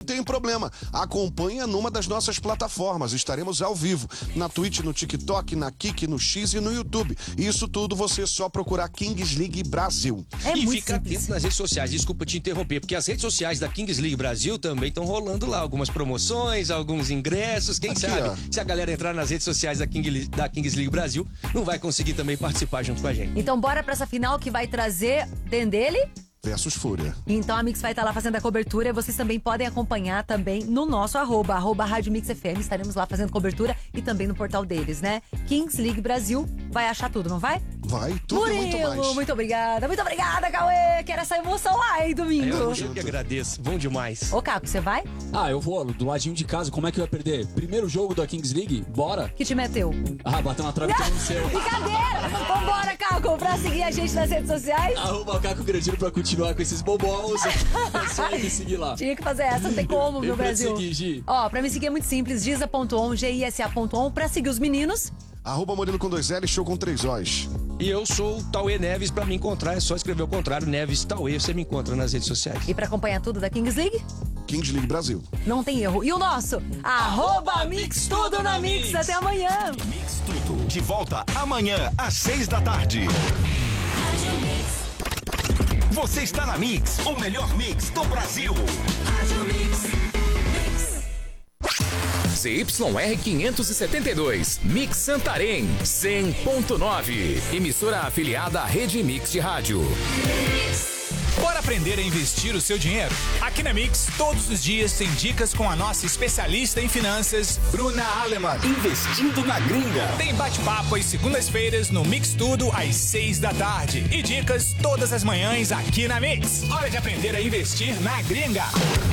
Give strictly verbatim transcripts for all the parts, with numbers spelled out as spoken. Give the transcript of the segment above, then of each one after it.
tem problema. Acompanha numa das nossas plataformas. Estaremos ao vivo na Twitch, no TikTok, na Kik, no X e no YouTube. Isso tudo você só procurar Kings League Brasil. É e muito fica simples. atento nas redes sociais. Desculpa te interromper, porque as redes sociais da Kings League Brasil também estão rolando lá algumas promoções, alguns ingressos. Quem Aqui, sabe, ó. se a galera entrar nas redes sociais da, King, da Kings League Brasil, não vai conseguir também participar junto com a gente. Então bora pra essa final que vai trazer Dendele. Versus Fúria. Então a Mix vai estar lá fazendo a cobertura e vocês também podem acompanhar também no nosso arroba, arroba Rádio Mix F M. Estaremos lá fazendo cobertura e também no portal deles, né? Kings League Brasil vai achar tudo, não vai? Vai, tudo e muito Murilo, mais. muito obrigada. Muito obrigada, Cauê. Quero essa emoção lá, hein, domingo. Eu, eu que agradeço. Bom demais. Ô, Caco, você vai? Ah, eu vou do ladinho de casa. Como é que eu ia perder? Primeiro jogo da Kings League? Bora? Que time é teu? Ah, bateu na trave que eu não sei. Brincadeira! Vambora, Caco, pra seguir a gente nas redes sociais. Arroba o Caco Grandino pra continuar com esses bobões. É só me seguir lá. Tinha que fazer essa, não tem como, E meu pra Brasil. te seguir, Gi? Ó, pra me seguir é muito simples, gisa ponto on, G I S A ponto on. Pra seguir os meninos, Arroba Murilo com dois L, show com três Os. E eu sou o Tauê Neves. Pra me encontrar é só escrever o contrário, Neves Tauê. Você me encontra nas redes sociais. e pra acompanhar tudo da Kings League, Kings League Brasil. não tem erro. E o nosso, arroba Mix Tudo na Mix. Até amanhã. Mix Tudo. De volta amanhã, às seis da tarde. Você está na Mix, o melhor mix do Brasil. C Y R quinhentos e setenta e dois, Mix Santarém, cem ponto nove. Emissora afiliada à Rede Mix de Rádio. Bora aprender a investir o seu dinheiro? Aqui na Mix, todos os dias tem dicas com a nossa especialista em finanças, Bruna Aleman, investindo na gringa. tem bate-papo às segundas-feiras no Mix Tudo às seis da tarde e dicas todas as manhãs aqui na Mix. Hora de aprender a investir na gringa.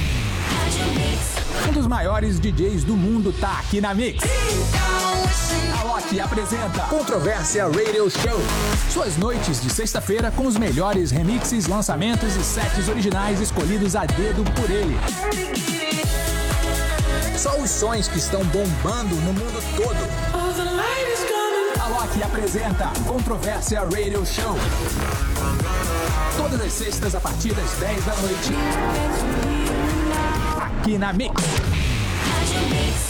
Um dos maiores D Js do mundo tá aqui na Mix. A Loki apresenta Controvérsia Radio Show. Suas noites de sexta-feira com os melhores remixes, lançamentos e sets originais escolhidos a dedo por ele. Só os sons que estão bombando no mundo todo. A Loki apresenta Controvérsia Radio Show. Todas as sextas a partir das dez da noite. Aqui na Mix.